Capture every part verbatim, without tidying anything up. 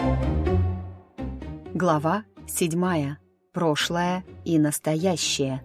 Глава седьмая. Прошлое и настоящее.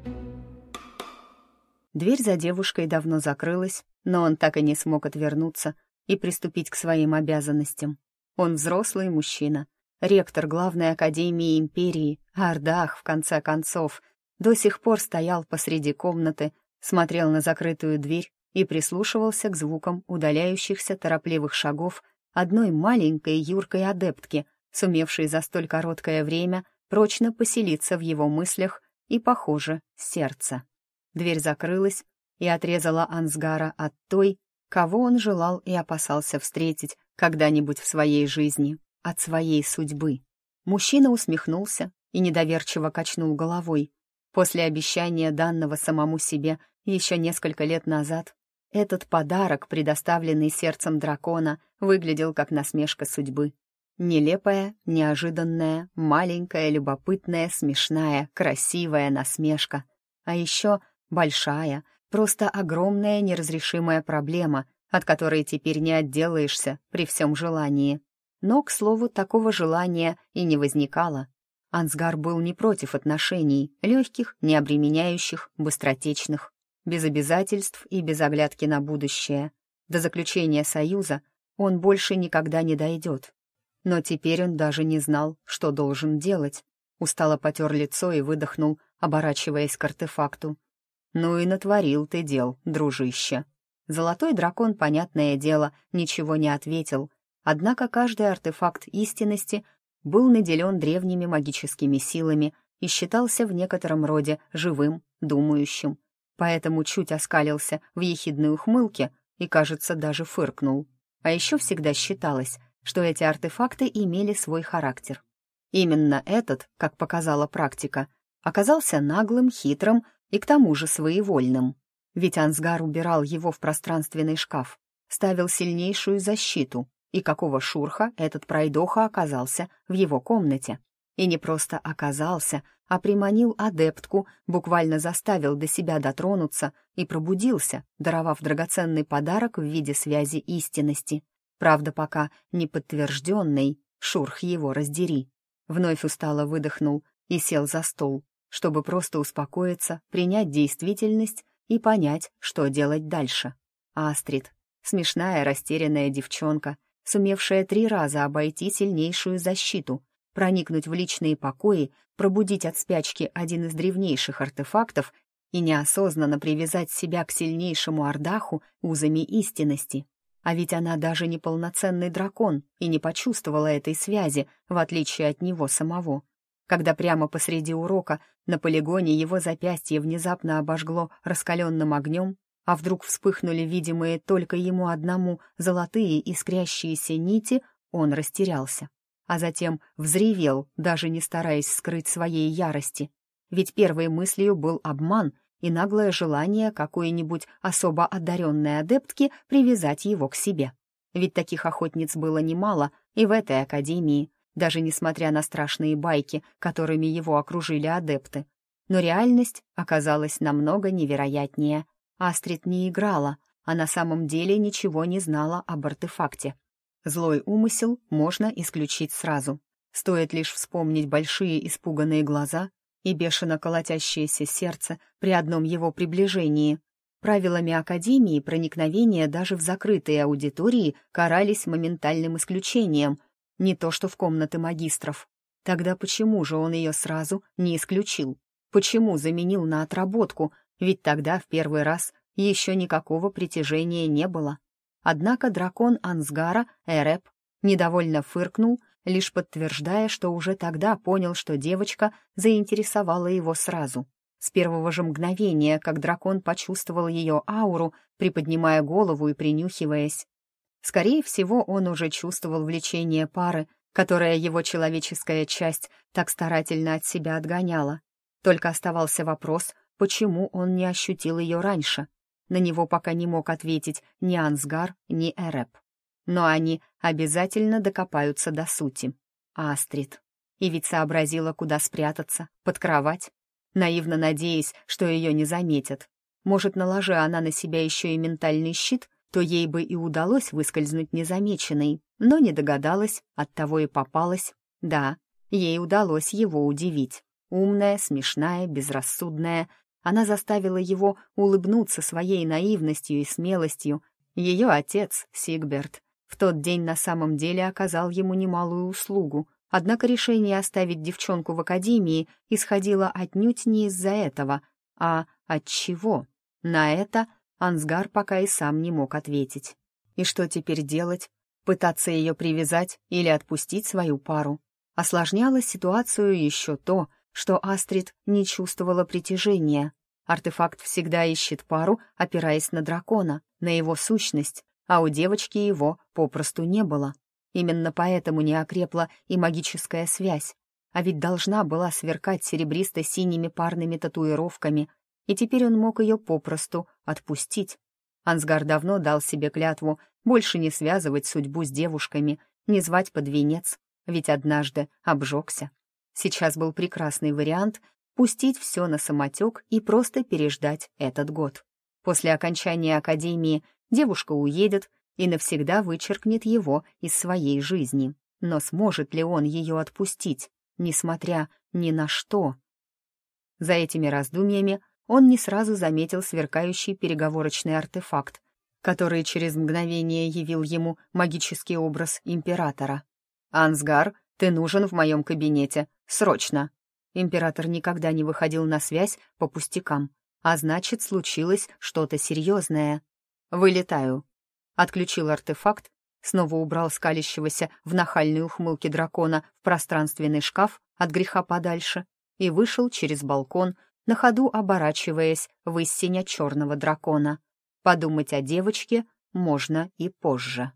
Дверь за девушкой давно закрылась, но он так и не смог отвернуться и приступить к своим обязанностям. Он взрослый мужчина, ректор главной академии империи, Ардах, в конце концов, до сих пор стоял посреди комнаты, смотрел на закрытую дверь и прислушивался к звукам удаляющихся торопливых шагов одной маленькой юркой адептки, сумевшей за столь короткое время прочно поселиться в его мыслях и, похоже, сердце. Дверь закрылась и отрезала Ансгара от той, кого он желал и опасался встретить когда-нибудь в своей жизни, от своей судьбы. Мужчина усмехнулся и недоверчиво качнул головой. После обещания, данного самому себе еще несколько лет назад, этот подарок, предоставленный сердцем дракона, выглядел как насмешка судьбы. Нелепая, неожиданная, маленькая, любопытная, смешная, красивая насмешка. А еще большая, просто огромная неразрешимая проблема, от которой теперь не отделаешься при всем желании. Но, к слову, такого желания и не возникало. Ансгар был не против отношений, легких, необременяющих, быстротечных, без обязательств и без оглядки на будущее. До заключения союза он больше никогда не дойдет. Но теперь он даже не знал, что должен делать. Устало потер лицо и выдохнул, оборачиваясь к артефакту. «Ну и натворил ты дел, дружище». Золотой дракон, понятное дело, ничего не ответил, однако каждый артефакт истинности был наделен древними магическими силами и считался в некотором роде живым, думающим, поэтому чуть оскалился в ехидной ухмылке и, кажется, даже фыркнул. А еще всегда считалось, что эти артефакты имели свой характер. Именно этот, как показала практика, оказался наглым, хитрым и к тому же своевольным. Ведь Ансгар убирал его в пространственный шкаф, ставил сильнейшую защиту, и какого шурха этот пройдоха оказался в его комнате. И не просто оказался, а приманил адептку, буквально заставил до себя дотронуться и пробудился, даровав драгоценный подарок в виде связи истинности. Правда, пока не подтвержденный, шурх его раздери. Вновь устало выдохнул и сел за стол, чтобы просто успокоиться, принять действительность и понять, что делать дальше. Астрид, смешная растерянная девчонка, сумевшая три раза обойти сильнейшую защиту, проникнуть в личные покои, пробудить от спячки один из древнейших артефактов и неосознанно привязать себя к сильнейшему Ардаху узами истинности. А ведь она даже не полноценный дракон и не почувствовала этой связи, в отличие от него самого. Когда прямо посреди урока на полигоне его запястье внезапно обожгло раскаленным огнем, а вдруг вспыхнули видимые только ему одному золотые искрящиеся нити, он растерялся. А затем взревел, даже не стараясь скрыть своей ярости. Ведь первой мыслью был обман и наглое желание какой-нибудь особо одаренной адептки привязать его к себе. Ведь таких охотниц было немало и в этой академии, даже несмотря на страшные байки, которыми его окружили адепты. Но реальность оказалась намного невероятнее. Астрид не играла, а на самом деле ничего не знала об артефакте. Злой умысел можно исключить сразу. Стоит лишь вспомнить большие испуганные глаза и бешено колотящееся сердце при одном его приближении. Правилами Академии проникновения даже в закрытые аудитории карались моментальным исключением, не то что в комнаты магистров. Тогда почему же он ее сразу не исключил? Почему заменил на отработку? Ведь тогда в первый раз еще никакого притяжения не было. Однако дракон Ансгара, Эреб, недовольно фыркнул, лишь подтверждая, что уже тогда понял, что девочка заинтересовала его сразу. С первого же мгновения, как дракон почувствовал ее ауру, приподнимая голову и принюхиваясь. Скорее всего, он уже чувствовал влечение пары, которое его человеческая часть так старательно от себя отгоняла. Только оставался вопрос, почему он не ощутил ее раньше. На него пока не мог ответить ни Ансгар, ни Эреб. Но они обязательно докопаются до сути. Астрид. И ведь сообразила, куда спрятаться, под кровать, наивно надеясь, что ее не заметят. Может, наложи она на себя еще и ментальный щит, то ей бы и удалось выскользнуть незамеченной, но не догадалась, оттого и попалась. Да, ей удалось его удивить. Умная, смешная, безрассудная. Она заставила его улыбнуться своей наивностью и смелостью. Ее отец, Сигберт, в тот день на самом деле оказал ему немалую услугу, однако решение оставить девчонку в академии исходило отнюдь не из-за этого, а от чего? На это Ансгар пока и сам не мог ответить. И что теперь делать? Пытаться ее привязать или отпустить свою пару? Осложняло ситуацию еще то, что Астрид не чувствовала притяжения. Артефакт всегда ищет пару, опираясь на дракона, на его сущность, а у девочки его попросту не было. Именно поэтому не окрепла и магическая связь. А ведь должна была сверкать серебристо-синими парными татуировками, и теперь он мог ее попросту отпустить. Ансгар давно дал себе клятву больше не связывать судьбу с девушками, не звать под венец, ведь однажды обжегся. Сейчас был прекрасный вариант пустить все на самотек и просто переждать этот год. После окончания академии девушка уедет и навсегда вычеркнет его из своей жизни. Но сможет ли он ее отпустить, несмотря ни на что? За этими раздумьями он не сразу заметил сверкающий переговорочный артефакт, который через мгновение явил ему магический образ императора. «Ансгар, ты нужен в моем кабинете. Срочно!» Император никогда не выходил на связь по пустякам, а значит, случилось что-то серьезное. «Вылетаю». Отключил артефакт, снова убрал скалящегося в нахальной ухмылке дракона в пространственный шкаф от греха подальше и вышел через балкон, на ходу оборачиваясь в истине черного дракона. Подумать о девочке можно и позже.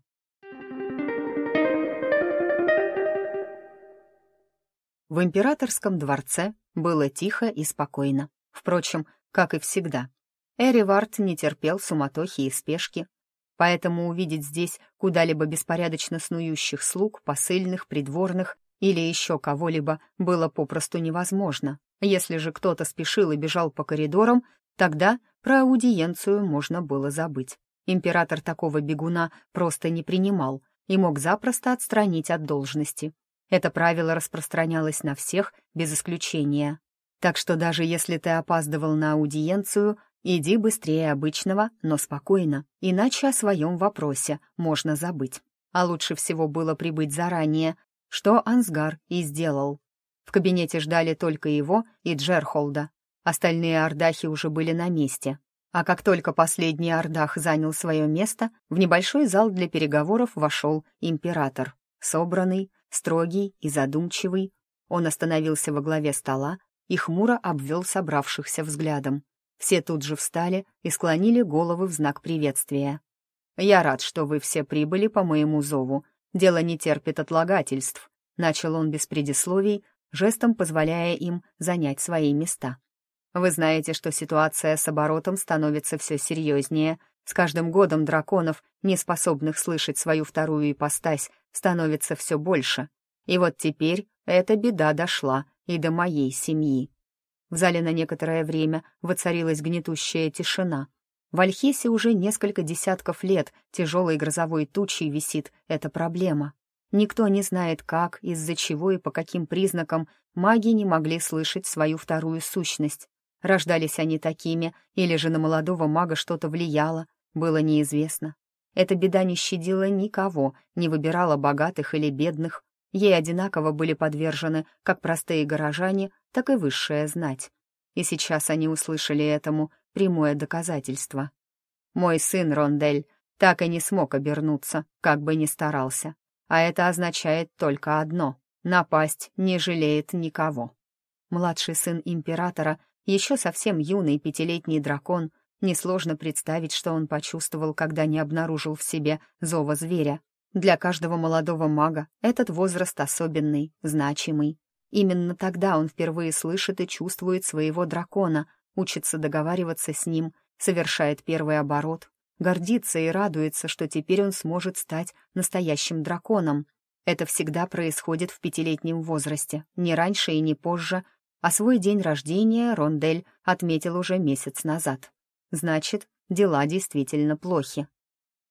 В императорском дворце было тихо и спокойно. Впрочем, как и всегда. Эривард не терпел суматохи и спешки, поэтому увидеть здесь куда-либо беспорядочно снующих слуг, посыльных, придворных или еще кого-либо было попросту невозможно. Если же кто-то спешил и бежал по коридорам, тогда про аудиенцию можно было забыть. Император такого бегуна просто не принимал и мог запросто отстранить от должности. Это правило распространялось на всех, без исключения. Так что даже если ты опаздывал на аудиенцию, иди быстрее обычного, но спокойно, иначе о своем вопросе можно забыть. А лучше всего было прибыть заранее, что Ансгар и сделал. В кабинете ждали только его и Джерхолда. Остальные ордахи уже были на месте. А как только последний ордах занял свое место, в небольшой зал для переговоров вошел император. Собранный, строгий и задумчивый, он остановился во главе стола и хмуро обвел собравшихся взглядом. Все тут же встали и склонили головы в знак приветствия. «Я рад, что вы все прибыли по моему зову. Дело не терпит отлагательств», — начал он без предисловий, жестом позволяя им занять свои места. «Вы знаете, что ситуация с оборотом становится все серьезнее. С каждым годом драконов, не способных слышать свою вторую ипостась, становится все больше. И вот теперь эта беда дошла и до моей семьи». В зале на некоторое время воцарилась гнетущая тишина. В Альхесе уже несколько десятков лет тяжелой грозовой тучей висит эта проблема. Никто не знает, как, из-за чего и по каким признакам маги не могли слышать свою вторую сущность. Рождались они такими, или же на молодого мага что-то влияло, было неизвестно. Эта беда не щадила никого, не выбирала богатых или бедных. Ей одинаково были подвержены как простые горожане, так и высшая знать. И сейчас они услышали этому прямое доказательство. Мой сын Рондель так и не смог обернуться, как бы ни старался. А это означает только одно — напасть не жалеет никого. Младший сын императора, еще совсем юный пятилетний дракон, несложно представить, что он почувствовал, когда не обнаружил в себе зова зверя. Для каждого молодого мага этот возраст особенный, значимый. Именно тогда он впервые слышит и чувствует своего дракона, учится договариваться с ним, совершает первый оборот, гордится и радуется, что теперь он сможет стать настоящим драконом. Это всегда происходит в пятилетнем возрасте, не раньше и не позже, а свой день рождения Рондель отметил уже месяц назад. Значит, дела действительно плохи.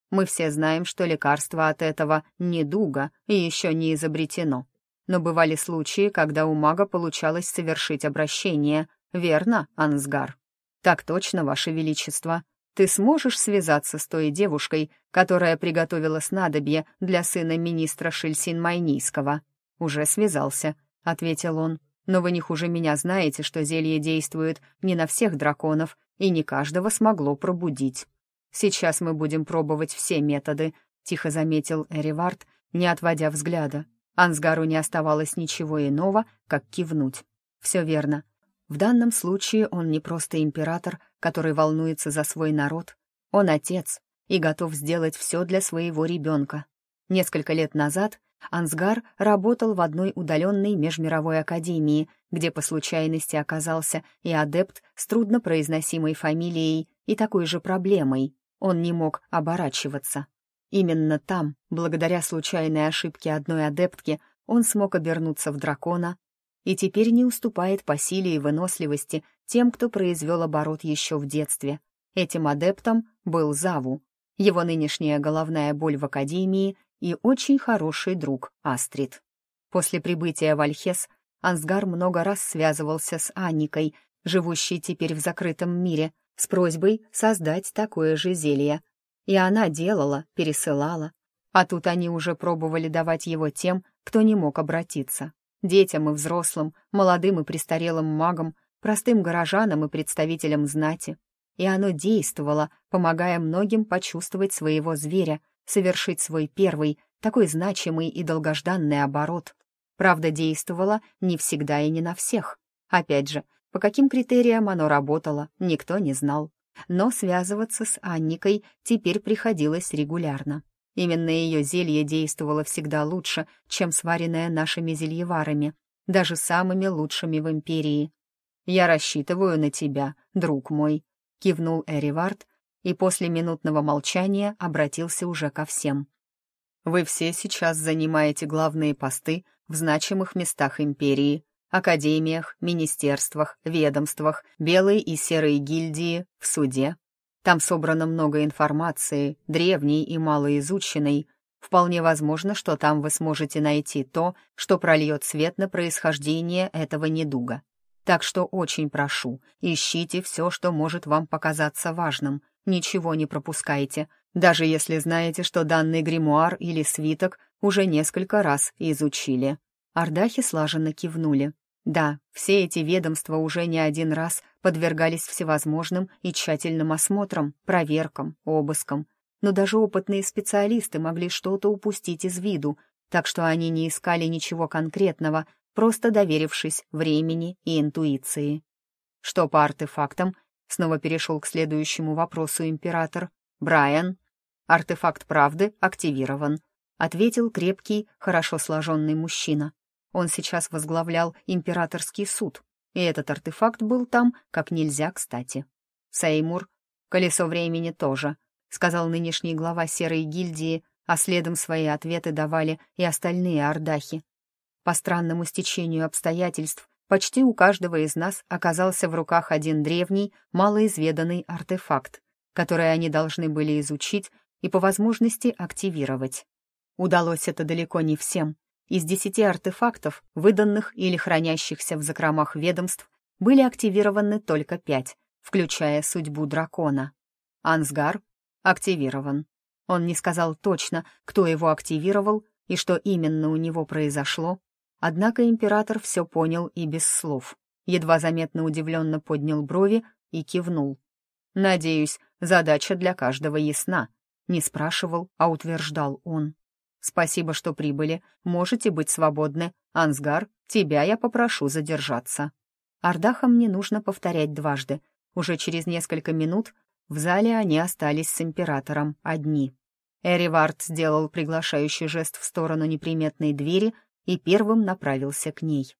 Мы все знаем, что лекарство от этого недуга и еще не изобретено. Но бывали случаи, когда у мага получалось совершить обращение. Верно, Ансгар?» «Так точно, Ваше Величество. Ты сможешь связаться с той девушкой, которая приготовила снадобье для сына министра Шильсин-Майнийского?» «Уже связался», — ответил он. «Но вы не хуже меня знаете, что зелье действует не на всех драконов, и не каждого смогло пробудить. Сейчас мы будем пробовать все методы», — тихо заметил Эривард, не отводя взгляда. Ансгару не оставалось ничего иного, как кивнуть. «Все верно. В данном случае он не просто император, который волнуется за свой народ. Он отец и готов сделать все для своего ребенка. Несколько лет назад Ансгар работал в одной удаленной межмировой академии, где по случайности оказался и адепт с труднопроизносимой фамилией и такой же проблемой. Он не мог оборачиваться. Именно там, благодаря случайной ошибке одной адептки, он смог обернуться в дракона и теперь не уступает по силе и выносливости тем, кто произвел оборот еще в детстве. Этим адептом был Заву, его нынешняя головная боль в академии и очень хороший друг Астрид. После прибытия в Альхес Ансгар много раз связывался с Анникой, живущей теперь в закрытом мире, с просьбой создать такое же зелье. И она делала, пересылала. А тут они уже пробовали давать его тем, кто не мог обратиться. Детям и взрослым, молодым и престарелым магам, простым горожанам и представителям знати. И оно действовало, помогая многим почувствовать своего зверя, совершить свой первый, такой значимый и долгожданный оборот. Правда, действовало не всегда и не на всех. Опять же, по каким критериям оно работало, никто не знал. Но связываться с Анникой теперь приходилось регулярно. Именно ее зелье действовало всегда лучше, чем сваренное нашими зельеварами, даже самыми лучшими в империи. «Я рассчитываю на тебя, друг мой», — кивнул Эривард, и после минутного молчания обратился уже ко всем. «Вы все сейчас занимаете главные посты в значимых местах империи, академиях, министерствах, ведомствах, белой и серой гильдии, в суде. Там собрано много информации, древней и малоизученной. Вполне возможно, что там вы сможете найти то, что прольет свет на происхождение этого недуга. Так что очень прошу, ищите все, что может вам показаться важным. Ничего не пропускайте, даже если знаете, что данный гримуар или свиток уже несколько раз изучили». Ардахи слаженно кивнули. Да, все эти ведомства уже не один раз подвергались всевозможным и тщательным осмотрам, проверкам, обыскам. Но даже опытные специалисты могли что-то упустить из виду, так что они не искали ничего конкретного, просто доверившись времени и интуиции. Что по артефактам? Снова перешел к следующему вопросу император. «Брайан?» «Артефакт правды активирован», — ответил крепкий, хорошо сложенный мужчина. Он сейчас возглавлял императорский суд, и этот артефакт был там как нельзя кстати. «Сеймур?» «Колесо времени тоже», — сказал нынешний глава серой гильдии, а следом свои ответы давали и остальные ардахи. По странному стечению обстоятельств, почти у каждого из нас оказался в руках один древний, малоизведанный артефакт, который они должны были изучить и по возможности активировать. Удалось это далеко не всем. Из десяти артефактов, выданных или хранящихся в закромах ведомств, были активированы только пять, включая судьбу дракона. Ансгар активирован. Он не сказал точно, кто его активировал и что именно у него произошло, однако император все понял и без слов. Едва заметно удивленно поднял брови и кивнул. «Надеюсь, задача для каждого ясна», — не спрашивал, а утверждал он. «Спасибо, что прибыли. Можете быть свободны. Ансгар, тебя я попрошу задержаться». Ардахам не нужно повторять дважды. Уже через несколько минут в зале они остались с императором одни. Эривард сделал приглашающий жест в сторону неприметной двери и первым направился к ней.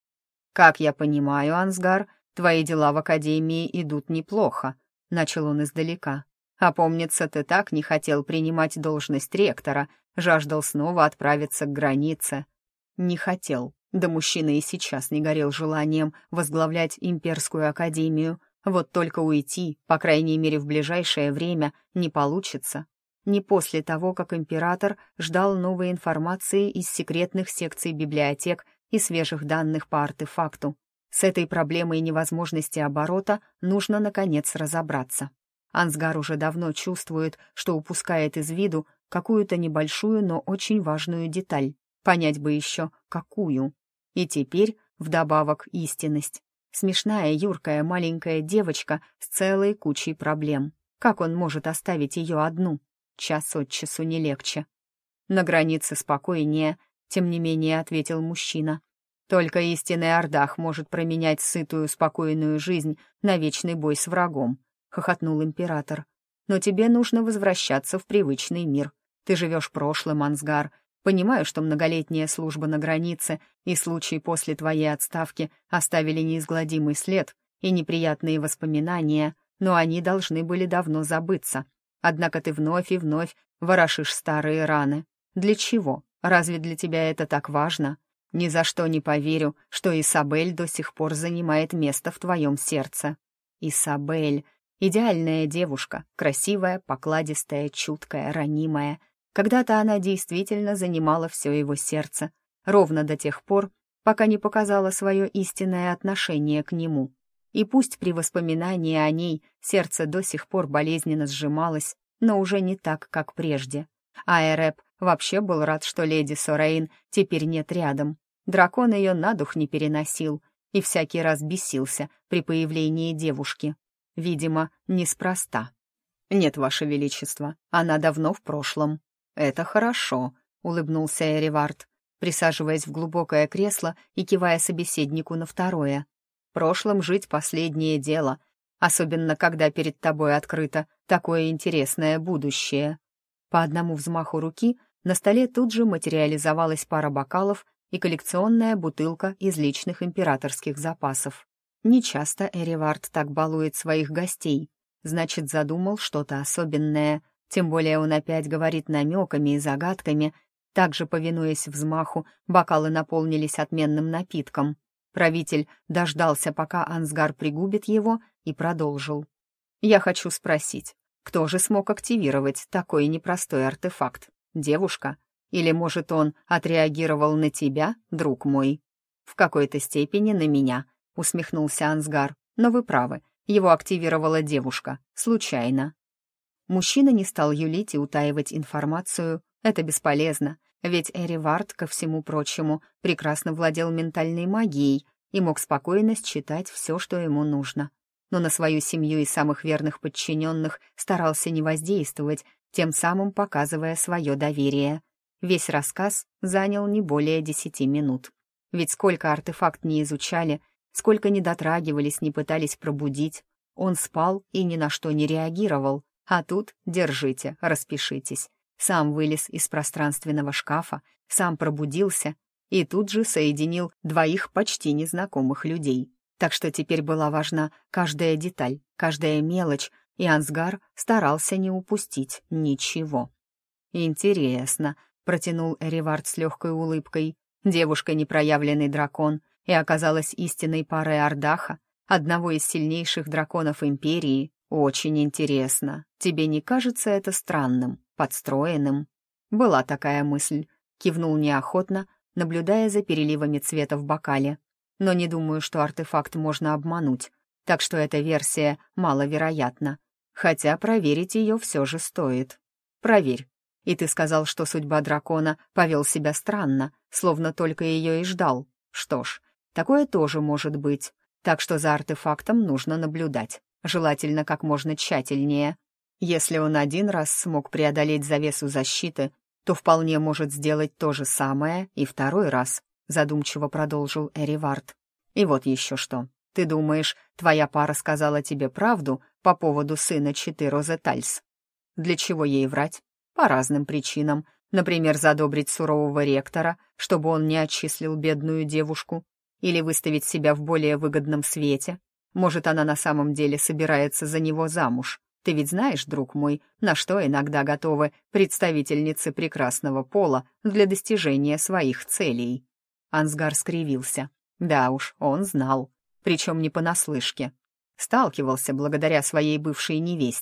«Как я понимаю, Ансгар, твои дела в академии идут неплохо», — начал он издалека. «А помнится, ты так не хотел принимать должность ректора, жаждал снова отправиться к границе». Не хотел. Да мужчина и сейчас не горел желанием возглавлять имперскую академию. Вот только уйти, по крайней мере в ближайшее время, не получится. не после того, как император ждал новой информации из секретных секций библиотек и свежих данных по артефакту. С этой проблемой невозможности оборота нужно, наконец, разобраться. Ансгар уже давно чувствует, что упускает из виду какую-то небольшую, но очень важную деталь. Понять бы еще, какую. И теперь, вдобавок, истинность. Смешная, юркая, маленькая девочка с целой кучей проблем. Как он может оставить ее одну? Час от часу не легче. На границе спокойнее, тем не менее, ответил мужчина. Только истинный Ардах может променять сытую, спокойную жизнь на вечный бой с врагом, хохотнул император. Но тебе нужно возвращаться в привычный мир. Ты живешь прошлым, Ансгар. Понимаю, что многолетняя служба на границе и случаи после твоей отставки оставили неизгладимый след и неприятные воспоминания, но они должны были давно забыться. Однако ты вновь и вновь ворошишь старые раны. Для чего? Разве для тебя это так важно? Ни за что не поверю, что Исабель до сих пор занимает место в твоем сердце. Исабель — идеальная девушка, красивая, покладистая, чуткая, ранимая. Когда-то она действительно занимала все его сердце, ровно до тех пор, пока не показала свое истинное отношение к нему. И пусть при воспоминании о ней сердце до сих пор болезненно сжималось, но уже не так, как прежде. А Эреб вообще был рад, что леди Сорейн теперь нет рядом. Дракон ее на дух не переносил и всякий раз бесился при появлении девушки. Видимо, неспроста. «Нет, Ваше Величество, она давно в прошлом». «Это хорошо», — улыбнулся Эривард, присаживаясь в глубокое кресло и кивая собеседнику на второе. «В прошлом жить последнее дело, особенно когда перед тобой открыто такое интересное будущее». По одному взмаху руки на столе тут же материализовалась пара бокалов и коллекционная бутылка из личных императорских запасов. Нечасто Эривард так балует своих гостей, значит, задумал что-то особенное, тем более он опять говорит намеками и загадками. Также, повинуясь взмаху, бокалы наполнились отменным напитком. Правитель дождался, пока Ансгар пригубит его, и продолжил. «Я хочу спросить, кто же смог активировать такой непростой артефакт? Девушка? Или, может, он отреагировал на тебя, друг мой?» «В какой-то степени на меня», — усмехнулся Ансгар. «Но вы правы, его активировала девушка, случайно». Мужчина не стал юлить и утаивать информацию. Это бесполезно, ведь Эривард, ко всему прочему, прекрасно владел ментальной магией и мог спокойно считать все, что ему нужно. Но на свою семью и самых верных подчиненных старался не воздействовать, тем самым показывая свое доверие. Весь рассказ занял не более десяти минут. Ведь сколько артефакт не изучали, сколько не дотрагивались, не пытались пробудить, он спал и ни на что не реагировал. А тут, держите, распишитесь. Сам вылез из пространственного шкафа, сам пробудился и тут же соединил двоих почти незнакомых людей. Так что теперь была важна каждая деталь, каждая мелочь, и Ансгар старался не упустить ничего. «Интересно», — протянул Эривард с легкой улыбкой. «Девушка — непроявленный дракон, и оказалась истинной парой Ардаха, одного из сильнейших драконов Империи. Очень интересно. Тебе не кажется это странным, подстроенным?» «Была такая мысль», — кивнул неохотно, наблюдая за переливами цвета в бокале. «Но не думаю, что артефакт можно обмануть, так что эта версия маловероятна. Хотя проверить ее все же стоит. Проверь. И ты сказал, что судьба дракона повел себя странно, словно только ее и ждал. Что ж, такое тоже может быть. Так что за артефактом нужно наблюдать, желательно как можно тщательнее. Если он один раз смог преодолеть завесу защиты, то вполне может сделать то же самое и второй раз», задумчиво продолжил Эривард. «И вот еще что. Ты думаешь, твоя пара сказала тебе правду по поводу сына Читы Розетальс? Для чего ей врать? По разным причинам. Например, задобрить сурового ректора, чтобы он не отчислил бедную девушку, или выставить себя в более выгодном свете. Может, она на самом деле собирается за него замуж. Ты ведь знаешь, друг мой, на что иногда готовы представительницы прекрасного пола для достижения своих целей». Ансгар скривился. Да уж, он знал, причем не понаслышке. Сталкивался благодаря своей бывшей невесте.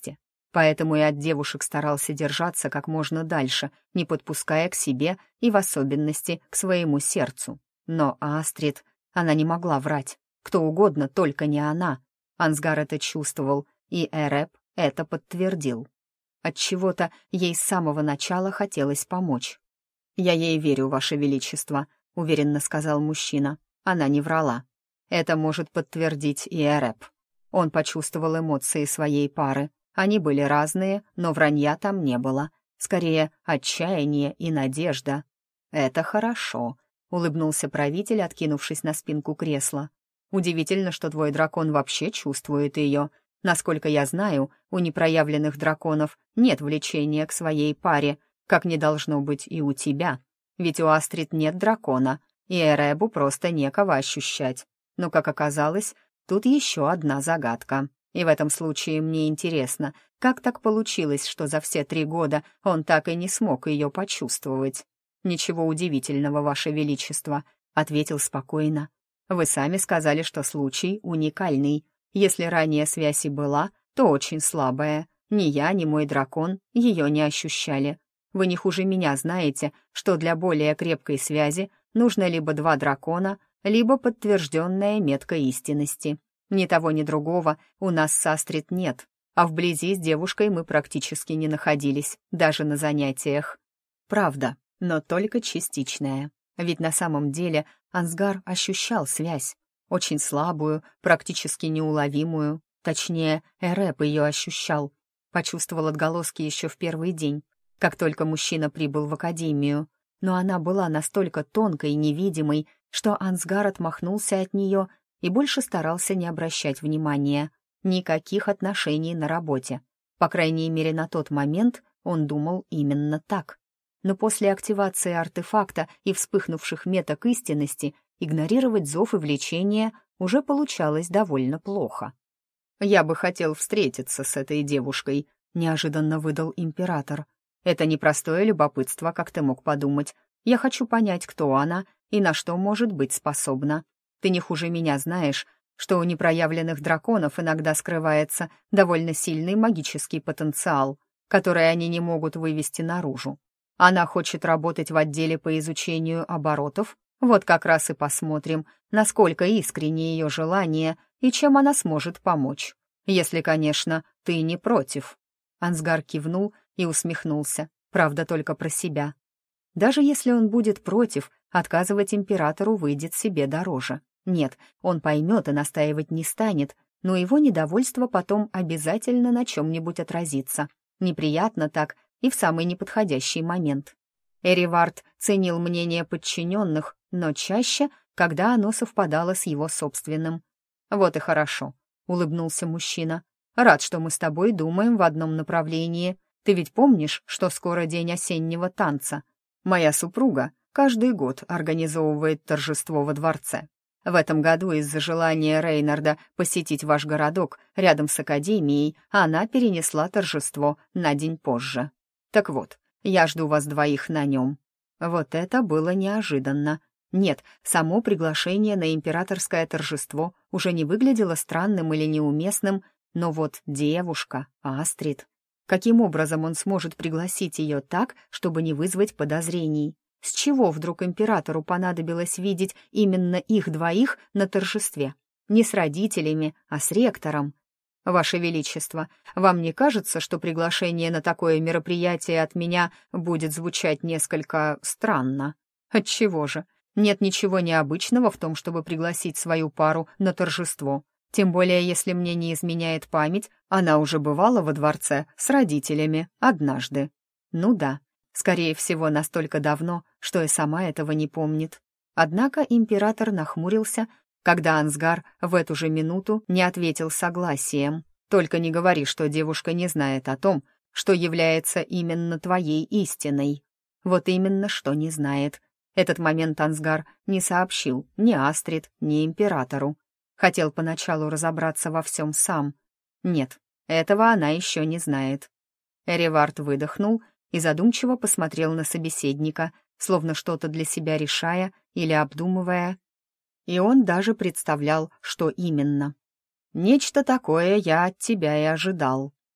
поэтому и от девушек старался держаться как можно дальше, не подпуская к себе и в особенности к своему сердцу. Но Астрид, она не могла врать. Кто угодно, только не она. Ансгар это чувствовал, и Эреб это подтвердил. Отчего-то ей с самого начала хотелось помочь. «Я ей верю, Ваше Величество», — уверенно сказал мужчина. Она не врала. Это может подтвердить и Эреб. Он почувствовал эмоции своей пары. Они были разные, но вранья там не было. Скорее, отчаяние и надежда. «Это хорошо», — улыбнулся правитель, откинувшись на спинку кресла. «Удивительно, что твой дракон вообще чувствует ее. Насколько я знаю, у непроявленных драконов нет влечения к своей паре, как не должно быть и у тебя. Ведь у Астрид нет дракона, и Эребу просто некого ощущать. Но, как оказалось, тут еще одна загадка. И в этом случае мне интересно, как так получилось, что за все три года он так и не смог ее почувствовать?» «Ничего удивительного, Ваше Величество», — ответил спокойно. «Вы сами сказали, что случай уникальный. Если ранее связь и была, то очень слабая. Ни я, ни мой дракон ее не ощущали. Вы не хуже меня знаете, что для более крепкой связи нужно либо два дракона, либо подтвержденная метка истинности. Ни того, ни другого у нас с Астрид нет, а вблизи с девушкой мы практически не находились, даже на занятиях. Правда, но только частичная. Ведь на самом деле Ансгар ощущал связь, очень слабую, практически неуловимую. Точнее, Эреб ее ощущал. Почувствовал отголоски еще в первый день, как только мужчина прибыл в академию. Но она была настолько тонкой и невидимой, что Ансгар отмахнулся от нее и больше старался не обращать внимания. Никаких отношений на работе. По крайней мере, на тот момент он думал именно так. Но после активации артефакта и вспыхнувших меток истинности игнорировать зов и влечение уже получалось довольно плохо. «Я бы хотел встретиться с этой девушкой», — неожиданно выдал император. «Это не простое любопытство, как ты мог подумать. Я хочу понять, кто она и на что может быть способна. Ты не хуже меня знаешь, что у непроявленных драконов иногда скрывается довольно сильный магический потенциал, который они не могут вывести наружу. Она хочет работать в отделе по изучению оборотов. Вот как раз и посмотрим, насколько искренне ее желание и чем она сможет помочь. Если, конечно, ты не против». Ансгар кивнул и усмехнулся, правда, только про себя. Даже если он будет против, отказывать императору выйдет себе дороже. Нет, он поймет и настаивать не станет, но его недовольство потом обязательно на чем-нибудь отразится. Неприятно так и в самый неподходящий момент. Эривард ценил мнение подчиненных, но чаще, когда оно совпадало с его собственным. «Вот и хорошо», — улыбнулся мужчина. «Рад, что мы с тобой думаем в одном направлении. Ты ведь помнишь, что скоро день осеннего танца? Моя супруга каждый год организовывает торжество во дворце. В этом году из-за желания Рейнарда посетить ваш городок рядом с академией она перенесла торжество на день позже. Так вот, я жду вас двоих на нем». Вот это было неожиданно. Нет, само приглашение на императорское торжество уже не выглядело странным или неуместным, но вот девушка, Астрид. Каким образом он сможет пригласить ее так, чтобы не вызвать подозрений? С чего вдруг императору понадобилось видеть именно их двоих на торжестве? Не с родителями, а с ректором. «Ваше Величество, вам не кажется, что приглашение на такое мероприятие от меня будет звучать несколько странно? Отчего же? Нет ничего необычного в том, чтобы пригласить свою пару на торжество. Тем более, если мне не изменяет память, она уже бывала во дворце с родителями однажды. Ну да, скорее всего, настолько давно, что и сама этого не помнит». Однако император нахмурился, когда Ансгар в эту же минуту не ответил согласием. «Только не говори, что девушка не знает о том, что является именно твоей истиной». Вот именно, что не знает. Этот момент Ансгар не сообщил ни Астрид, ни императору. Хотел поначалу разобраться во всем сам. Нет, этого она еще не знает. Эривард выдохнул и задумчиво посмотрел на собеседника, словно что-то для себя решая или обдумывая. И он даже представлял, что именно. «Нечто такое я от тебя и ожидал»,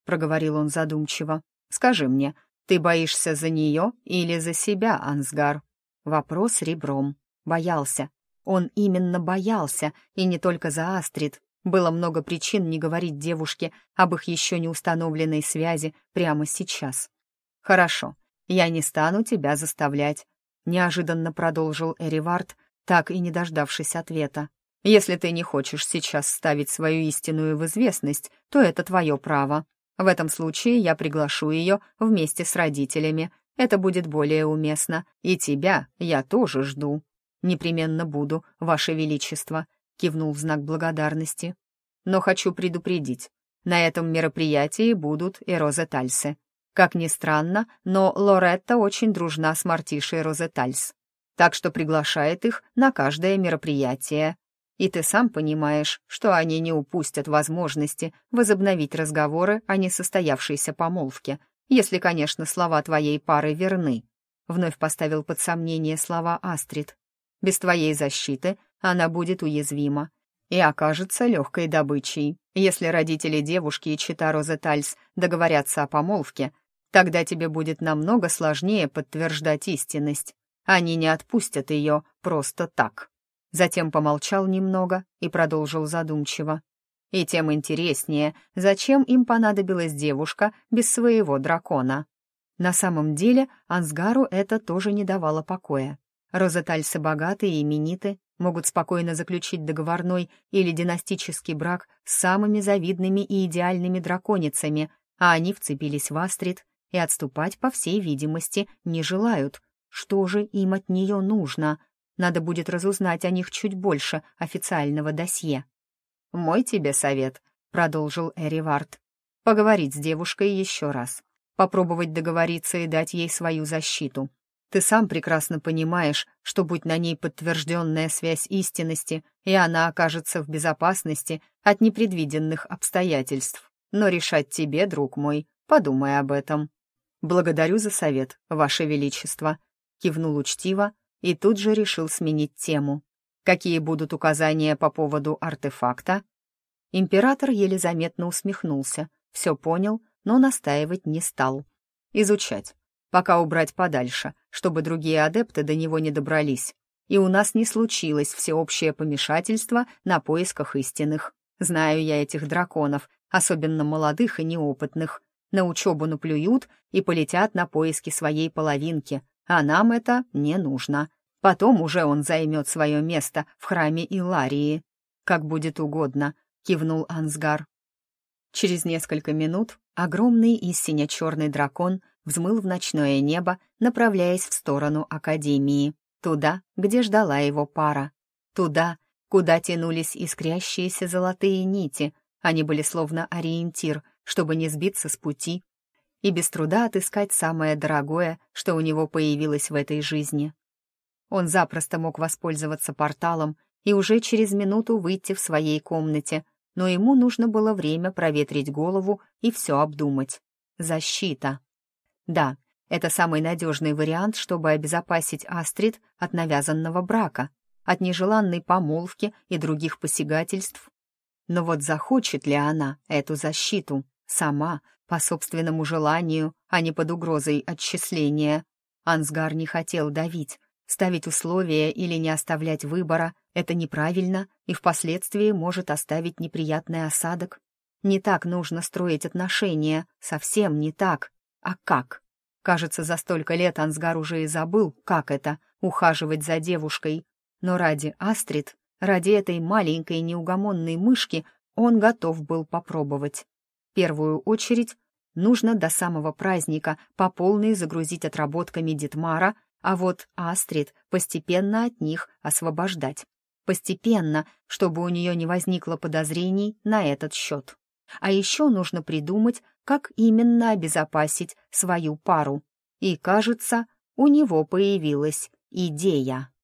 — проговорил он задумчиво. «Скажи мне, ты боишься за нее или за себя, Ансгар?» Вопрос ребром. Боялся. Он именно боялся, и не только за Астрид. Было много причин не говорить девушке об их еще не установленной связи прямо сейчас. «Хорошо, я не стану тебя заставлять», — неожиданно продолжил Эривард, так и не дождавшись ответа. «Если ты не хочешь сейчас ставить свою истинную в известность, то это твое право. В этом случае я приглашу ее вместе с родителями. Это будет более уместно. И тебя я тоже жду». «Непременно буду, Ваше Величество», — кивнул в знак благодарности. «Но хочу предупредить, на этом мероприятии будут и Розетальсы. Как ни странно, но Лоретта очень дружна с Мартишей Розетальс, так что приглашает их на каждое мероприятие. И ты сам понимаешь, что они не упустят возможности возобновить разговоры о несостоявшейся помолвке, если, конечно, слова твоей пары верны», — вновь поставил под сомнение слова Астрид. «Без твоей защиты она будет уязвима и окажется легкой добычей. Если родители девушки и чета Розетальс договорятся о помолвке, тогда тебе будет намного сложнее подтверждать истинность. Они не отпустят ее просто так». Затем помолчал немного и продолжил задумчиво. «И тем интереснее, зачем им понадобилась девушка без своего дракона?» На самом деле Ансгару это тоже не давало покоя. Розетальсы богатые и имениты, могут спокойно заключить договорной или династический брак с самыми завидными и идеальными драконицами, а они вцепились в Астрид и отступать, по всей видимости, не желают. Что же им от нее нужно? Надо будет разузнать о них чуть больше официального досье. «Мой тебе совет», — продолжил Эривард, — «поговорить с девушкой еще раз, попробовать договориться и дать ей свою защиту. Ты сам прекрасно понимаешь, что будь на ней подтвержденная связь истинности, и она окажется в безопасности от непредвиденных обстоятельств. Но решать тебе, друг мой, подумай об этом». «Благодарю за совет, Ваше Величество», — кивнул учтиво и тут же решил сменить тему. «Какие будут указания по поводу артефакта?» Император еле заметно усмехнулся, все понял, но настаивать не стал. «Изучать. Пока убрать подальше, чтобы другие адепты до него не добрались, и у нас не случилось всеобщее помешательство на поисках истинных. Знаю я этих драконов, особенно молодых и неопытных. На учебу наплюют и полетят на поиски своей половинки, а нам это не нужно. Потом уже он займет свое место в храме Илларии. Как будет угодно», — кивнул Ансгар. Через несколько минут огромный и сине-черный дракон взмыл в ночное небо, направляясь в сторону Академии, туда, где ждала его пара, туда, куда тянулись искрящиеся золотые нити. Они были словно ориентир, чтобы не сбиться с пути и без труда отыскать самое дорогое, что у него появилось в этой жизни. Он запросто мог воспользоваться порталом и уже через минуту выйти в своей комнате, но ему нужно было время проветрить голову и все обдумать. Защита. Да, это самый надежный вариант, чтобы обезопасить Астрид от навязанного брака, от нежеланной помолвки и других посягательств. Но вот захочет ли она эту защиту сама, по собственному желанию, а не под угрозой отчисления? Ансгар не хотел давить. Ставить условия или не оставлять выбора — это неправильно и впоследствии может оставить неприятный осадок. Не так нужно строить отношения, совсем не так. А как? Кажется, за столько лет Ансгар уже и забыл, как это — ухаживать за девушкой. Но ради Астрид, ради этой маленькой неугомонной мышки он готов был попробовать. В первую очередь нужно до самого праздника по полной загрузить отработками Дитмара, а вот Астрид постепенно от них освобождать. Постепенно, чтобы у нее не возникло подозрений на этот счет. А еще нужно придумать, как именно обезопасить свою пару. И, кажется, у него появилась идея.